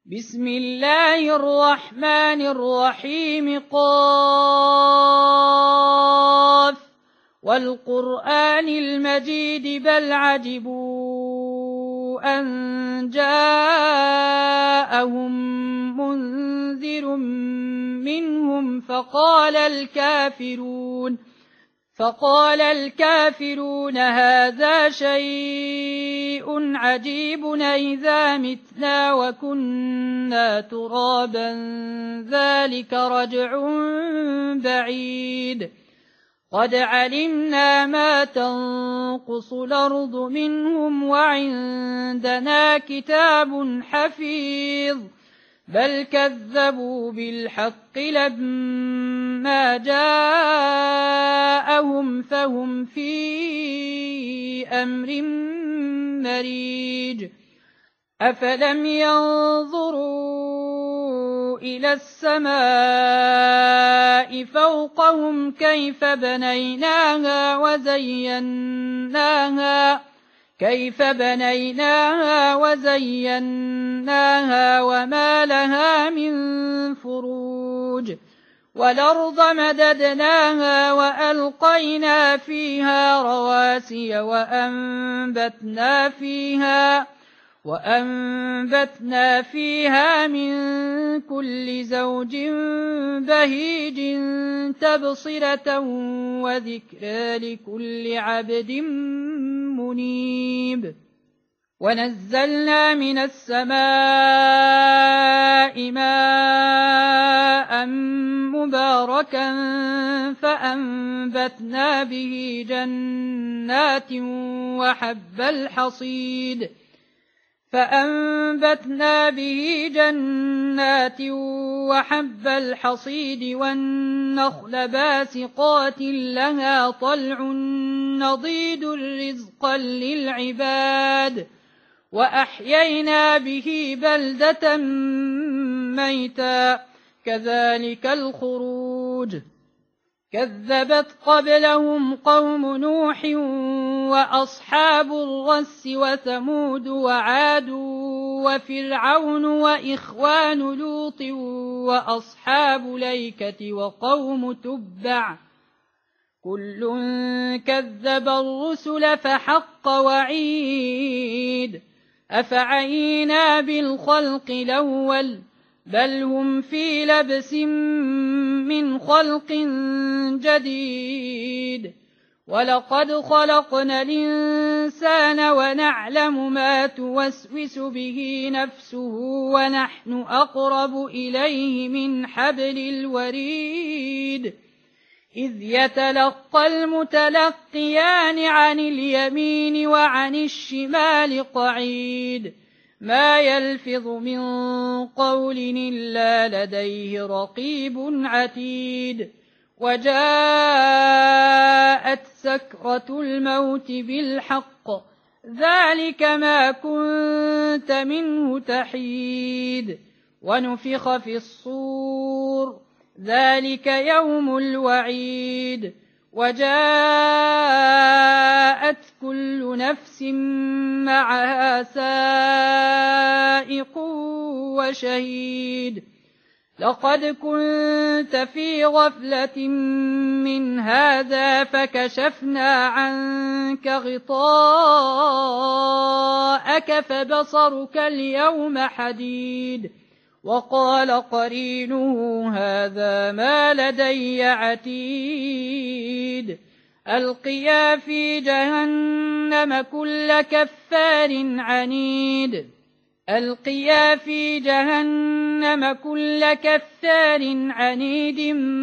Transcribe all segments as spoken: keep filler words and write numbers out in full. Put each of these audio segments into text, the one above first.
بسم الله الرحمن الرحيم. قاف والقرآن المجيد بل عجبوا أن جاءهم منذر منهم فقال الكافرون فقال الكافرون هذا شيء عجيب أإذا متنا وكنا ترابا ذلك رجع بعيد قد علمنا ما تنقص الأرض منهم وعندنا كتاب حفيظ بل كذبوا بالحق لما جاءهم فهم في أمر مريج أفلم ينظروا إلى السماء فوقهم كيف بنيناها وزيناها كيف بنيناها وزيناها وما لها من فروج والأرض مددناها وألقينا فيها رواسي وأنبتنا فيها وأنبتنا فيها من كل زوج بهيج تبصرة وذكرى لكل عبد منيب ونزلنا من السماء ماء مباركا فأنبتنا به جنات وحب الحصيد فأنبتنا به جنات وحب الحصيد والنخل باسقات لها طلع نضيد رزقا للعباد وأحيينا به بلدة ميتا كذلك الخروج كذبت قبلهم قوم نوح وأصحاب الرس وثمود وعاد وفرعون وإخوان لوط وأصحاب الأيكة وقوم تبع كل كذب الرسل فحق وعيد أفعينا بالخلق الأول بل هم في لبس من خلق جديد ولقد خلقنا الإنسان ونعلم ما توسوس به نفسه ونحن أقرب إليه من حبل الوريد إذ يتلقى المتلقيان عن اليمين وعن الشمال قعيد ما يلفظ من قول إلا لديه رقيب عتيد وجاءت سكرة الموت بالحق ذلك ما كنت منه تحيد ونفخ في الصور ذلك يوم الوعيد وجاءت كل نفس معها سائق وشهيد لقد كنت في غفلة من هذا فكشفنا عنك غطاءك فبصرك اليوم حديد وقال قرينه هذا ما لدي عتيد ألقيا في جهنم كل كفار عنيد ألقيا في جهنم كل كفار عنيد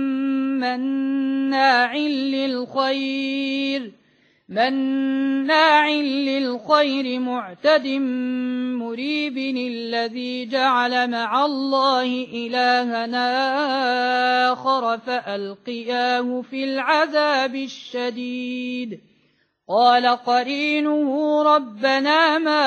مناع للخير مناع للخير معتد مريب الذي جعل مع الله إلهنا آخر فألقياه في العذاب الشديد قال قرينه ربنا ما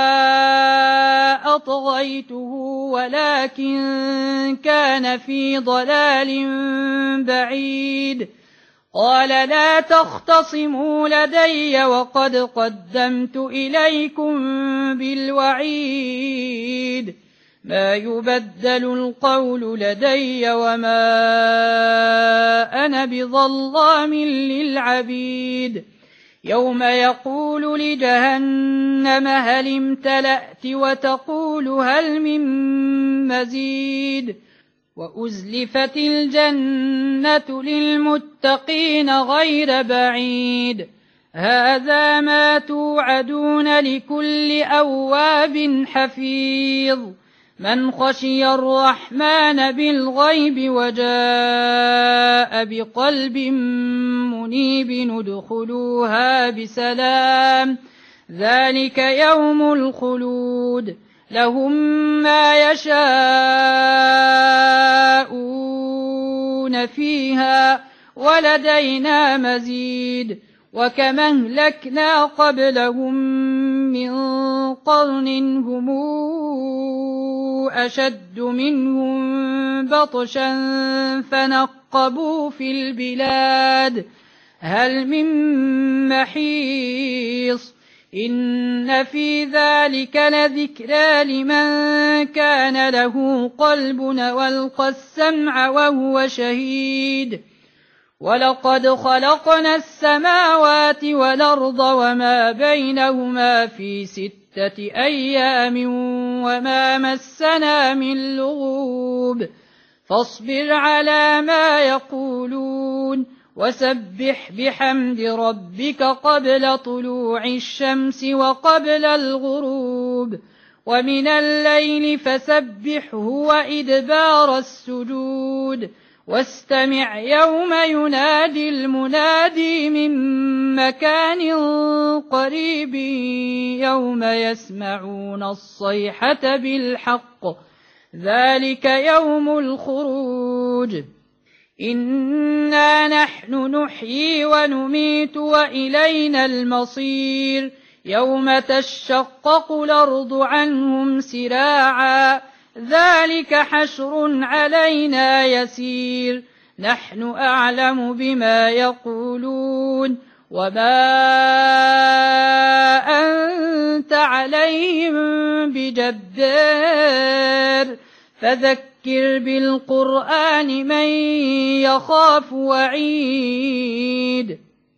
أطغيته ولكن كان في ضلال بعيد قال لا تختصموا لدي وقد قدمت إليكم بالوعيد ما يبدل القول لدي وما أنا بظلام للعبيد يوم يقول لجهنم هل امتلأت وتقول هل من مزيد وأزلفت الجنة للمتقين غير بعيد هذا ما توعدون لكل أواب حفيظ من خشي الرحمن بالغيب وجاء بقلب منيب ادخلوها بسلام ذلك يوم الخلود لهم ما يشاءون فيها ولدينا مزيد وكما أهلكنا قبلهم من قرن هم أشد منهم بطشا فنقبوا في البلاد هل من محيص إن في ذلك لذكرى لمن كان له قلب والقى السمع وهو شهيد ولقد خلقنا السماوات والأرض وما بينهما في ستة أيام وما مسنا من لغوب فاصبر على ما يقولون وسبح بحمد ربك قبل طلوع الشمس وقبل الغروب ومن الليل فسبحه وإدبار السجود واستمع يوم ينادي المنادي من مكان قريب يوم يسمعون الصيحة بالحق ذلك يوم الخروج إنا نحن نحيي ونميت وإلينا المصير يوم تشقق الأرض عنهم سراعا ذلك حشر علينا يسير نحن أعلم بما يقولون وما أنت عليهم بجبار فذكر بالقرآن من يخاف وعيد